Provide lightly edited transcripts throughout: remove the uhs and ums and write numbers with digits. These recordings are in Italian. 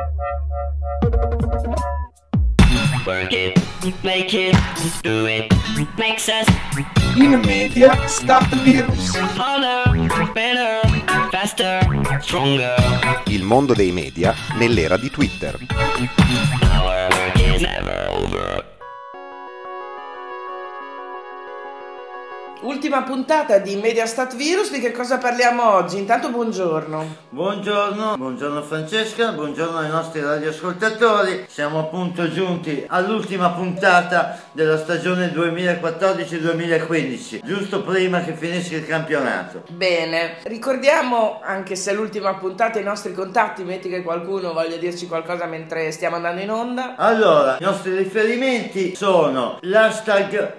Work it, make it, do it, makes us In Media Start Virus. harder, better, faster, stronger. Il mondo dei media nell'era di Twitter. Our work is never over. Ultima puntata di Mediastat Virus, di che cosa parliamo oggi? Intanto buongiorno. Buongiorno Francesca, buongiorno ai nostri radioascoltatori. Siamo appunto giunti all'ultima puntata della stagione 2014-2015, giusto prima che finisca il campionato. Bene, ricordiamo, anche se è l'ultima puntata, i nostri contatti, metti che qualcuno voglia dirci qualcosa mentre stiamo andando in onda. Allora, i nostri riferimenti sono l'hashtag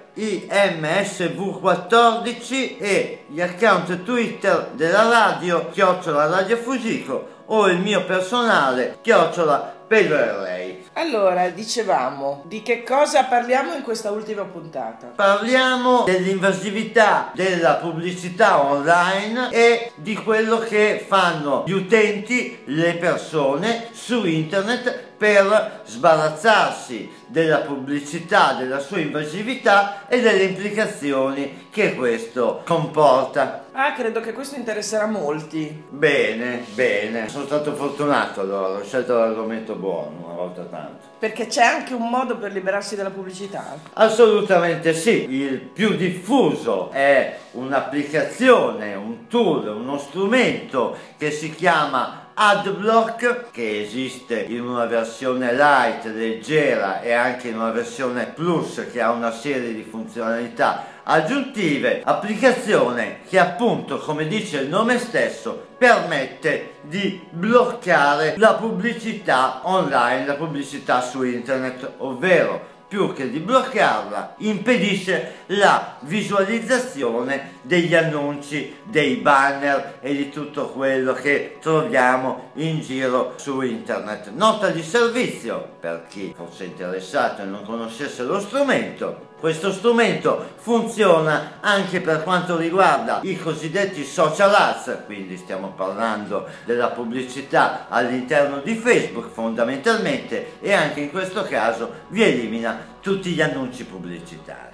IMSV14 e gli account Twitter della radio, @Radio Fusico, o il mio personale, @Pedro Erlei. Allora, dicevamo, di che cosa parliamo in questa ultima puntata? Parliamo dell'invasività della pubblicità online e di quello che fanno gli utenti, le persone su internet per sbarazzarsi della pubblicità, della sua invasività e delle implicazioni che questo comporta. Ah, credo che questo interesserà molti. Bene, sono stato fortunato allora, ho scelto l'argomento buono una volta tanto. Perché c'è anche un modo per liberarsi dalla pubblicità? Assolutamente sì, il più diffuso è un'applicazione, un tool, uno strumento che si chiama Adblock, che esiste in una versione light, leggera, e anche in una versione plus che ha una serie di funzionalità aggiuntive. Applicazione che appunto, come dice il nome stesso, permette di bloccare la pubblicità online, la pubblicità su internet, ovvero più che di bloccarla, impedisce la visualizzazione degli annunci, dei banner e di tutto quello che troviamo in giro su internet. Nota di servizio per chi fosse interessato e non conoscesse lo strumento: questo strumento funziona anche per quanto riguarda i cosiddetti social ads, quindi stiamo parlando della pubblicità all'interno di Facebook fondamentalmente, e anche in questo caso vi elimina tutti gli annunci pubblicitari.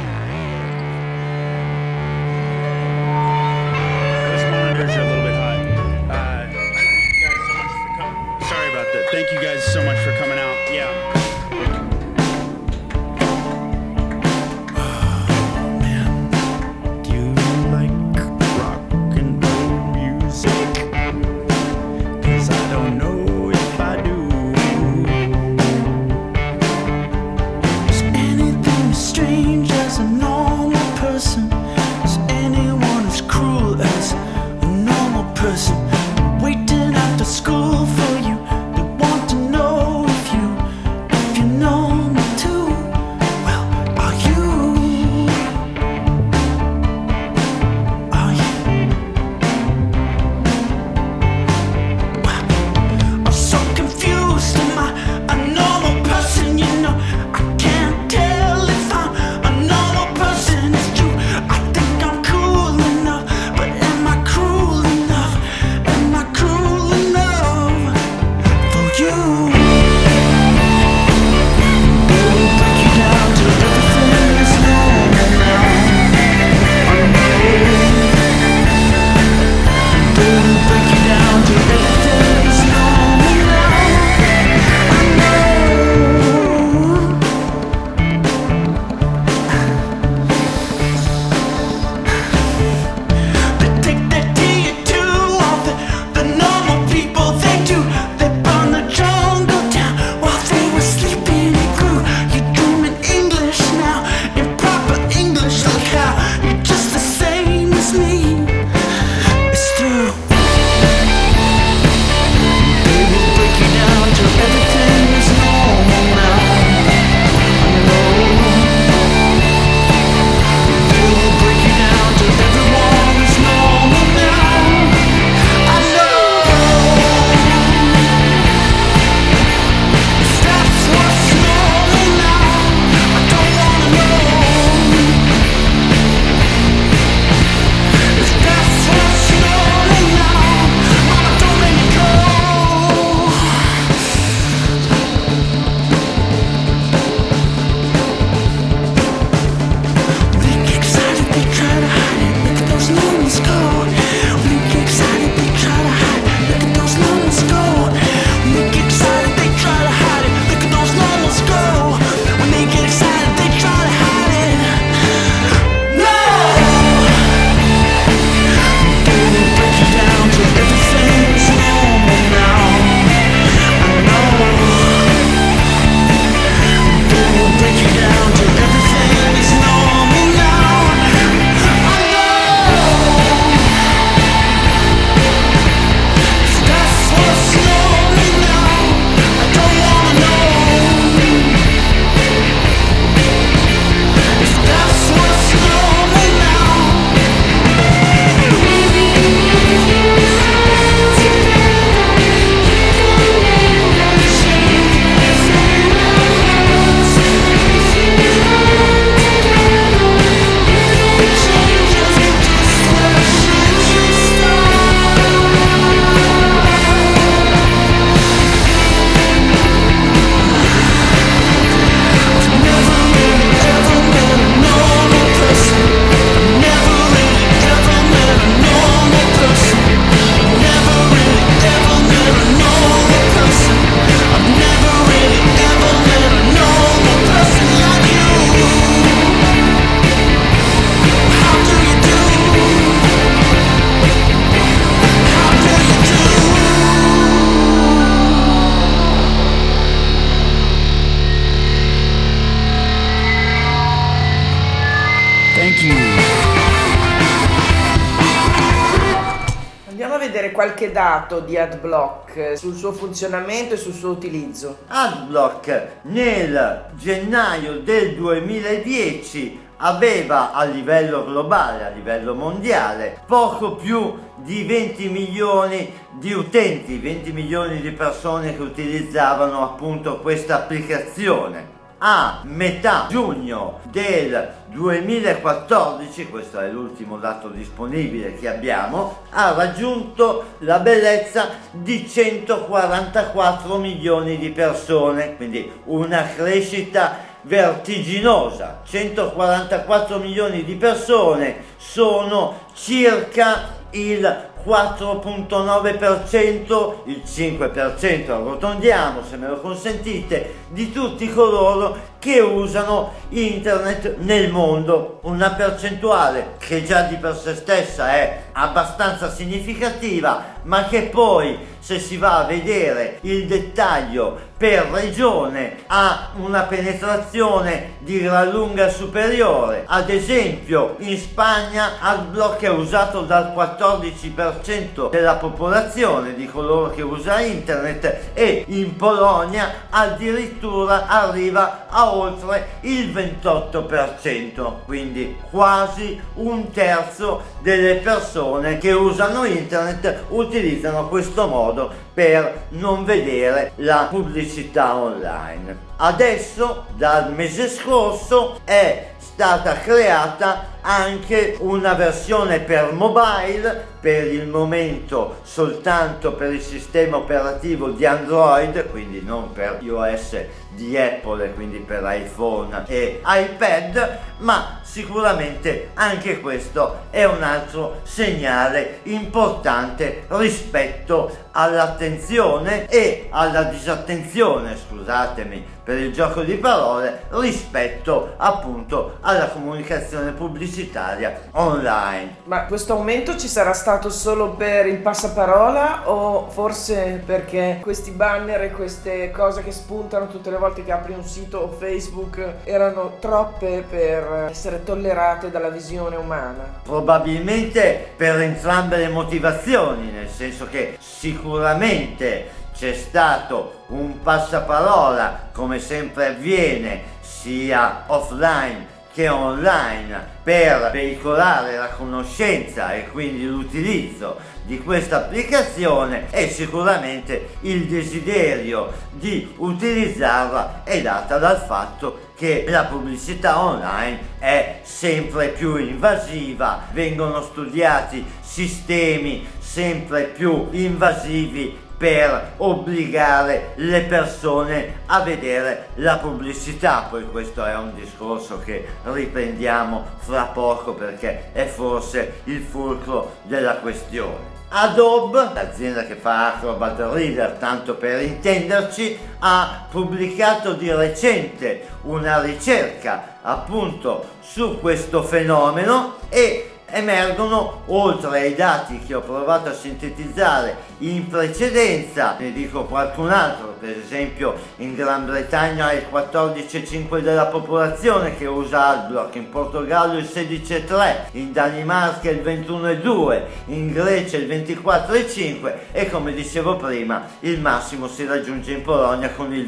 Sorry about that. Thank you guys so much for coming out. Yeah. Normal person, is anyone as cruel as a normal avere qualche dato di AdBlock sul suo funzionamento e sul suo utilizzo. AdBlock nel gennaio del 2010 aveva a livello globale, a livello mondiale, poco più di 20 milioni di utenti, 20 milioni di persone che utilizzavano appunto questa applicazione. A metà giugno del 2014, questo è l'ultimo dato disponibile che abbiamo, ha raggiunto la bellezza di 144 milioni di persone, quindi una crescita vertiginosa. 144 milioni di persone sono circa il 4.9%, il 5% arrotondiamo se me lo consentite, di tutti coloro che usano internet nel mondo, una percentuale che già di per sé stessa è abbastanza significativa, ma che poi, se si va a vedere il dettaglio per regione, ha una penetrazione di gran lunga superiore. Ad esempio in Spagna AdBlock è usato dal 14% della popolazione di coloro che usa internet, e in Polonia addirittura arriva a oltre il 28%, quindi quasi un terzo delle persone che usano internet utilizzano questo modo per non vedere la pubblicità online. Adesso, dal mese scorso, è stata creata anche una versione per mobile, per il momento soltanto per il sistema operativo di Android, quindi non per iOS di Apple, quindi per iPhone e iPad, ma sicuramente anche questo è un altro segnale importante rispetto all'attenzione e alla disattenzione, scusatemi per il gioco di parole, rispetto appunto alla comunicazione pubblicitaria online. Ma questo aumento ci sarà stato solo per il passaparola, o forse perché questi banner e queste cose che spuntano tutte le volte che apri un sito o Facebook erano troppe per essere tollerate dalla visione umana? Probabilmente per entrambe le motivazioni, nel senso che sicuramente c'è stato un passaparola, come sempre avviene sia offline che online, per veicolare la conoscenza e quindi l'utilizzo di questa applicazione, e sicuramente il desiderio di utilizzarla è data dal fatto che la pubblicità online è sempre più invasiva, vengono studiati sistemi sempre più invasivi per obbligare le persone a vedere la pubblicità. Poi questo è un discorso che riprendiamo fra poco, perché è forse il fulcro della questione. Adobe, l'azienda che fa Acrobat Reader, tanto per intenderci, ha pubblicato di recente una ricerca appunto su questo fenomeno, e emergono, oltre ai dati che ho provato a sintetizzare in precedenza, ne dico qualcun altro. Per esempio in Gran Bretagna è il 14,5% della popolazione che usa AdBlock, in Portogallo il 16,3%, in Danimarca il 21,2%, in Grecia il 24,5% e, come dicevo prima, il massimo si raggiunge in Polonia con il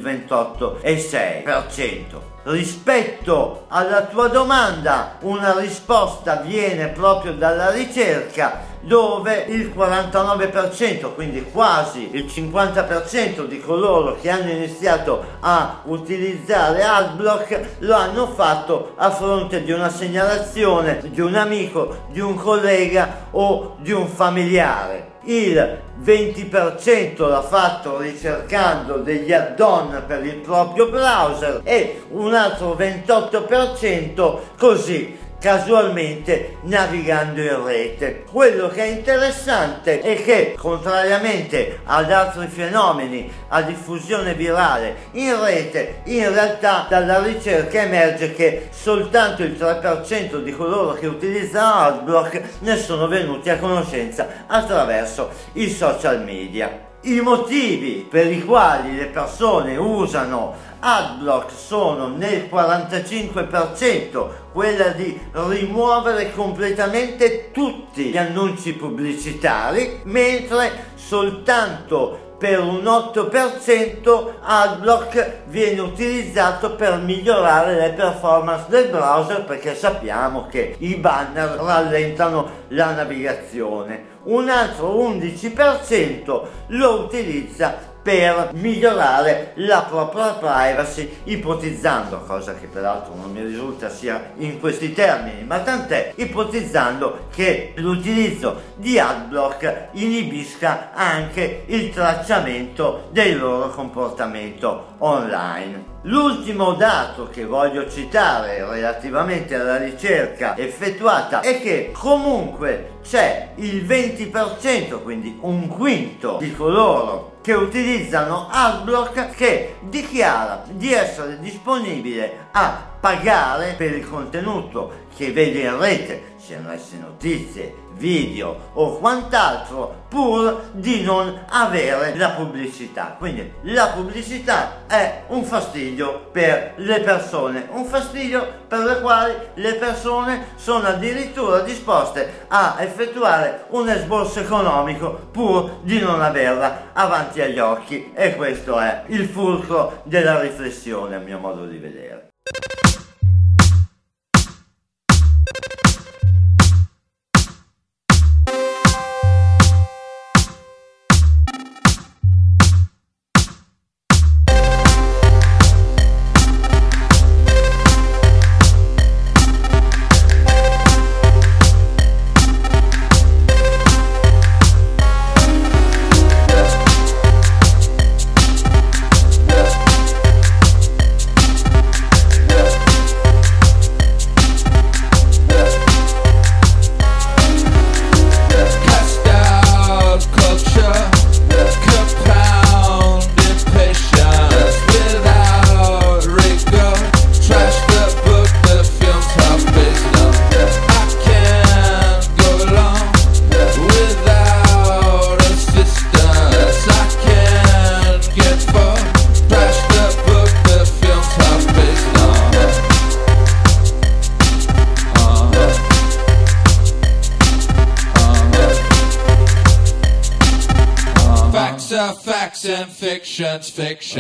28,6%. Rispetto alla tua domanda, una risposta viene proprio dalla ricerca, dove il 49%, quindi quasi il 50% di coloro che hanno iniziato a utilizzare AdBlock lo hanno fatto a fronte di una segnalazione di un amico, di un collega o di un familiare. Il 20% l'ha fatto ricercando degli add-on per il proprio browser, e un altro 28% così, casualmente, navigando in rete. Quello che è interessante è che, contrariamente ad altri fenomeni a diffusione virale in rete, in realtà dalla ricerca emerge che soltanto il 3% di coloro che utilizzano AdBlock ne sono venuti a conoscenza attraverso i social media. I motivi per i quali le persone usano Adblock sono nel 45% quella di rimuovere completamente tutti gli annunci pubblicitari, mentre soltanto per un 8% Adblock viene utilizzato per migliorare le performance del browser, perché sappiamo che i banner rallentano la navigazione. Un altro 11% lo utilizza per migliorare la propria privacy, ipotizzando, cosa che peraltro non mi risulta sia in questi termini, ma tant'è, ipotizzando che l'utilizzo di Adblock inibisca anche il tracciamento del loro comportamento online. L'ultimo dato che voglio citare relativamente alla ricerca effettuata è che comunque c'è il 20%, quindi un quinto di coloro che utilizzano Adblock, che dichiara di essere disponibile a pagare per il contenuto che vede in rete, siano esse notizie, video o quant'altro, pur di non avere la pubblicità. Quindi la pubblicità è un fastidio per le persone, un fastidio per le quali le persone sono addirittura disposte a effettuare un esborso economico pur di non averla avanti agli occhi, e questo è il fulcro della riflessione a mio modo di vedere. Facts and fiction's fiction.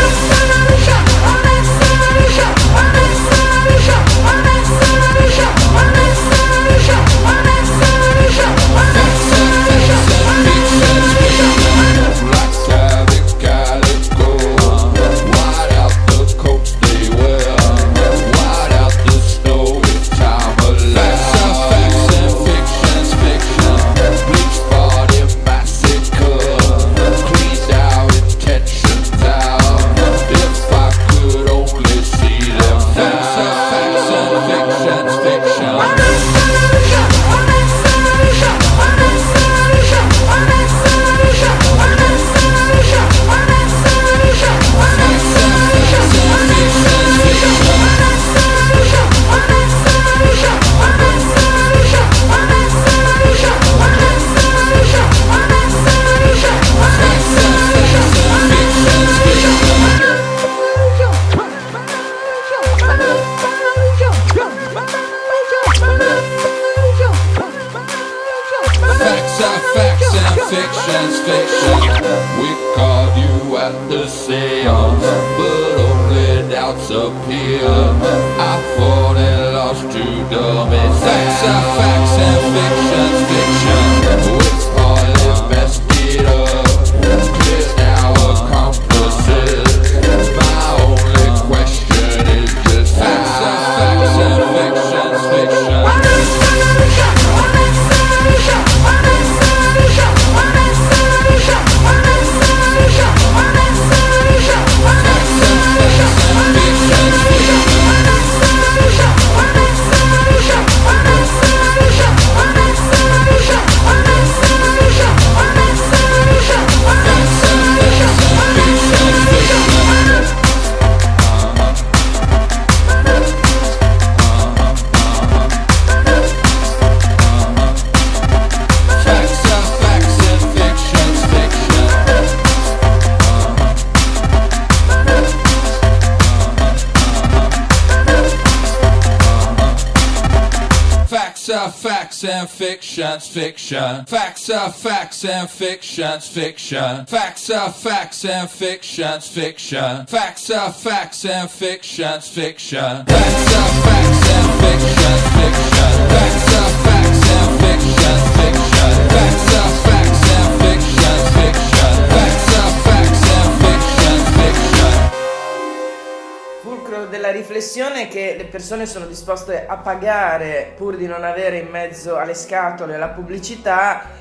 Facts and fiction's fiction. We called you at the seance, but only doubts appear. I fought and lost you, dummy. Facts and fiction's fiction. It's hardly bested up. Clear our accomplices. My only question is just facts and fiction's fiction. are facts and fiction's fiction. Facts are facts and fiction's fiction. Facts are facts and fiction's fiction. Facts are facts and fiction's fiction. Facts are facts and fiction's fiction. Facts are facts and fiction's fiction. Facts are facts and fiction's fiction. Facts are facts and fiction's fiction. Fulcro della riflessione è che le persone sono disposte a pagare pur di non avere in mezzo alle scatole la pubblicità.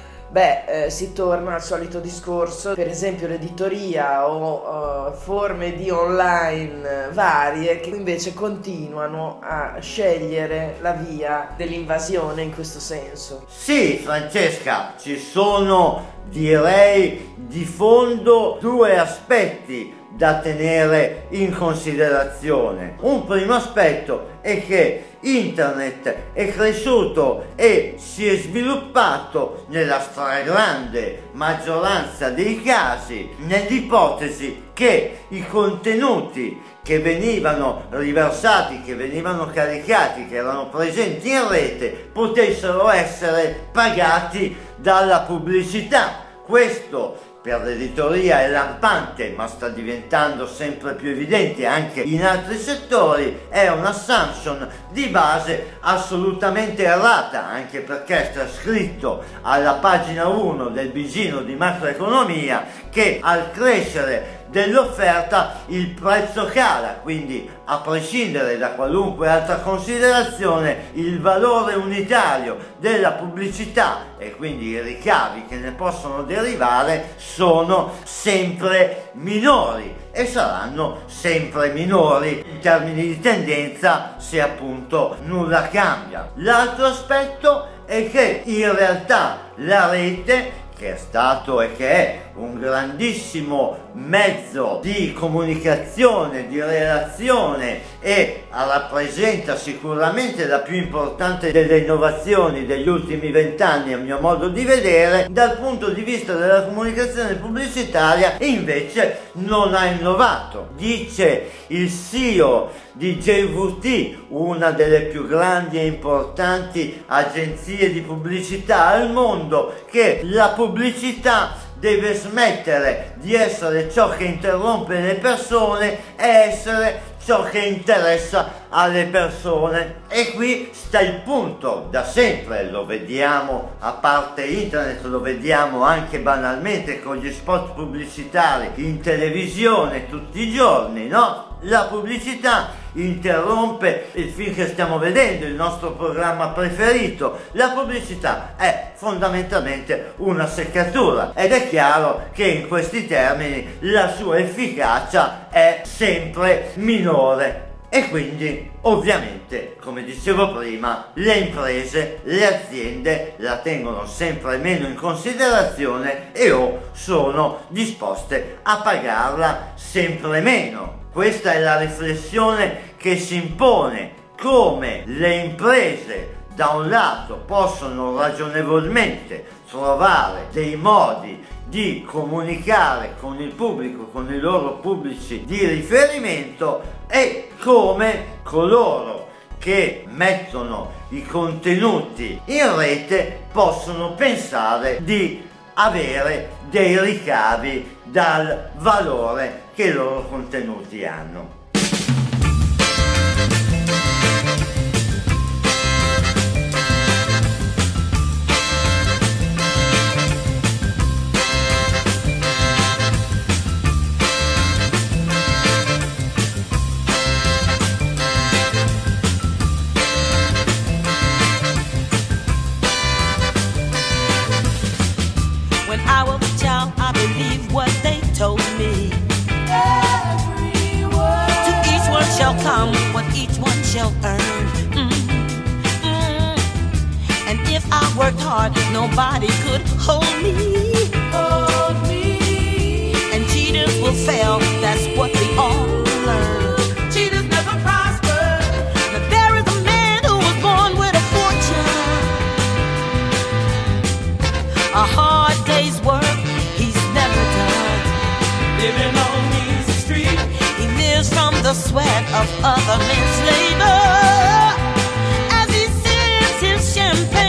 Si torna al solito discorso, per esempio l'editoria o forme di online varie che invece continuano a scegliere la via dell'invasione in questo senso. Sì, Francesca, ci sono, direi, di fondo due aspetti da tenere in considerazione. Un primo aspetto è che Internet è cresciuto e si è sviluppato nella stragrande maggioranza dei casi nell'ipotesi che i contenuti che venivano riversati, che venivano caricati, che erano presenti in rete, potessero essere pagati dalla pubblicità. Questo per l'editoria è lampante, ma sta diventando sempre più evidente anche in altri settori, è un'assumption di base assolutamente errata, anche perché sta scritto alla pagina 1 del Bigino di macroeconomia che al crescere dell'offerta il prezzo cala, quindi a prescindere da qualunque altra considerazione il valore unitario della pubblicità e quindi i ricavi che ne possono derivare sono sempre minori e saranno sempre minori in termini di tendenza se appunto nulla cambia. L'altro aspetto è che in realtà la rete, che è stato e che è un grandissimo mezzo di comunicazione, di relazione e rappresenta sicuramente la più importante delle innovazioni degli ultimi 20 anni a mio modo di vedere, dal punto di vista della comunicazione pubblicitaria invece non ha innovato. Dice il CEO di JVT, una delle più grandi e importanti agenzie di pubblicità al mondo, che la pubblicità deve smettere di essere ciò che interrompe le persone e essere ciò che interessa alle persone. E qui sta il punto, da sempre lo vediamo, a parte internet lo vediamo anche banalmente con gli spot pubblicitari in televisione tutti i giorni, no? La pubblicità interrompe il film che stiamo vedendo, il nostro programma preferito. La pubblicità è fondamentalmente una seccatura ed è chiaro che in questi termini la sua efficacia è sempre minore. E quindi ovviamente, come dicevo prima, le imprese, le aziende la tengono sempre meno in considerazione e o sono disposte a pagarla sempre meno. Questa è la riflessione che si impone, come le imprese da un lato possono ragionevolmente trovare dei modi di comunicare con il pubblico, con i loro pubblici di riferimento, e come coloro che mettono i contenuti in rete possono pensare di avere dei ricavi dal valore che i loro contenuti hanno. When I was a child, I believed what they told me. Every word. To each one shall come what each one shall earn. And if I worked hard, nobody could hold me. Hold me. And cheaters will fail, that's what we all learn. Cheaters never prosper. Now there is a man who was born with a fortune. A hard day's work he's never done. Living on easy street, he lives from the sweat of other men's labor. As he sips his champagne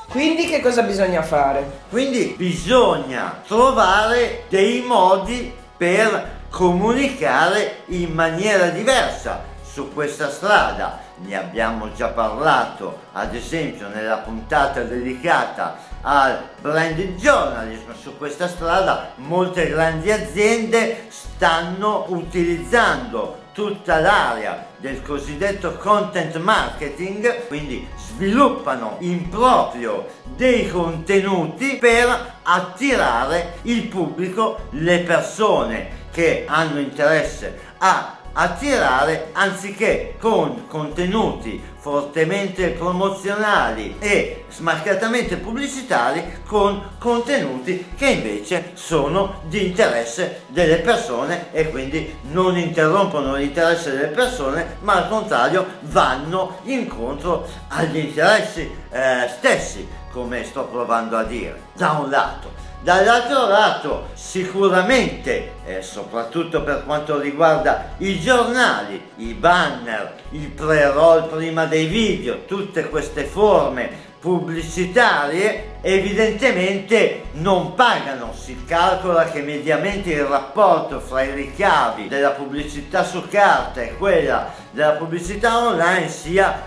Quindi che cosa bisogna fare? Quindi bisogna trovare dei modi per comunicare in maniera diversa su questa strada. Ne abbiamo già parlato, ad esempio, nella puntata dedicata al branded journalism. Su questa strada molte grandi aziende stanno utilizzando tutta l'area del cosiddetto content marketing, quindi sviluppano in proprio dei contenuti per attirare il pubblico, le persone che hanno interesse a attirare, anziché con contenuti fortemente promozionali e smaccatamente pubblicitari, con contenuti che invece sono di interesse delle persone e quindi non interrompono l'interesse delle persone, ma al contrario vanno incontro agli interessi stessi, come sto provando a dire, da un lato. Dall'altro lato sicuramente, soprattutto per quanto riguarda i giornali, i banner, il pre-roll prima dei video, tutte queste forme pubblicitarie evidentemente non pagano. Si calcola che mediamente il rapporto fra i ricavi della pubblicità su carta e quella della pubblicità online sia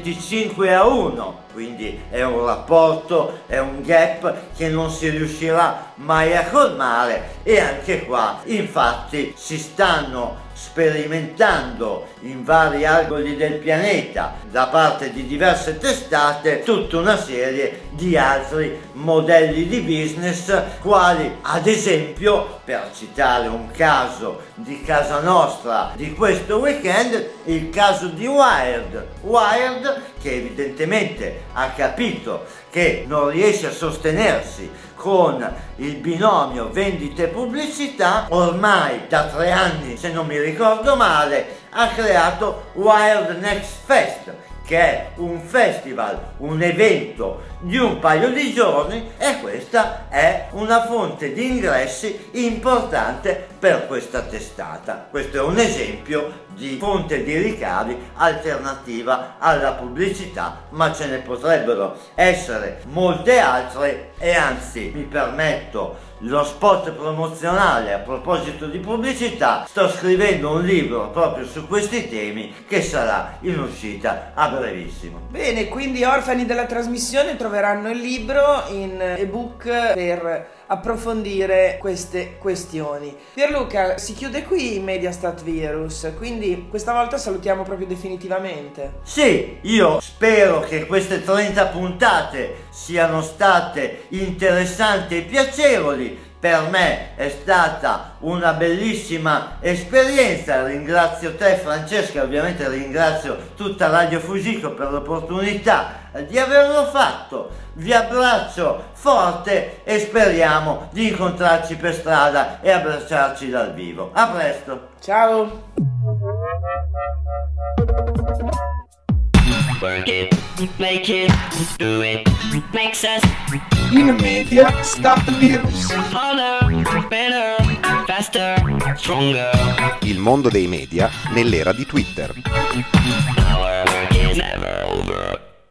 25-1, quindi è un rapporto, è un gap che non si riuscirà mai a colmare, e anche qua infatti si stanno sperimentando in vari angoli del pianeta da parte di diverse testate tutta una serie di altri modelli di business, quali ad esempio, per citare un caso di casa nostra di questo weekend, il caso di Wired, che evidentemente ha capito che non riesce a sostenersi con il binomio vendite e pubblicità. Ormai da 3 anni, se non mi ricordo male, ha creato Wired Next Fest, che è un festival, un evento di un paio di giorni, e questa è una fonte di ingressi importante per questa testata. Questo è un esempio di fonte di ricavi alternativa alla pubblicità, ma ce ne potrebbero essere molte altre, e anzi mi permetto lo spot promozionale a proposito di pubblicità: sto scrivendo un libro proprio su questi temi che sarà in uscita a brevissimo. Bene, quindi orfani della trasmissione troveranno il libro in ebook per approfondire queste questioni. Pierluca, si chiude qui Mediastat Virus, quindi questa volta salutiamo proprio definitivamente. Sì, io spero che queste 30 puntate siano state interessanti e piacevoli. Per me è stata una bellissima esperienza. Ringrazio te, Francesca, ovviamente ringrazio tutta Radio Fugico per l'opportunità di averlo fatto. Vi abbraccio forte e speriamo di incontrarci per strada e abbracciarci dal vivo. A presto. Ciao. Work it, make it, do it, makes us In media, stop the virus. harder, better, faster, stronger. Il mondo dei media nell'era di Twitter. Our work is never over.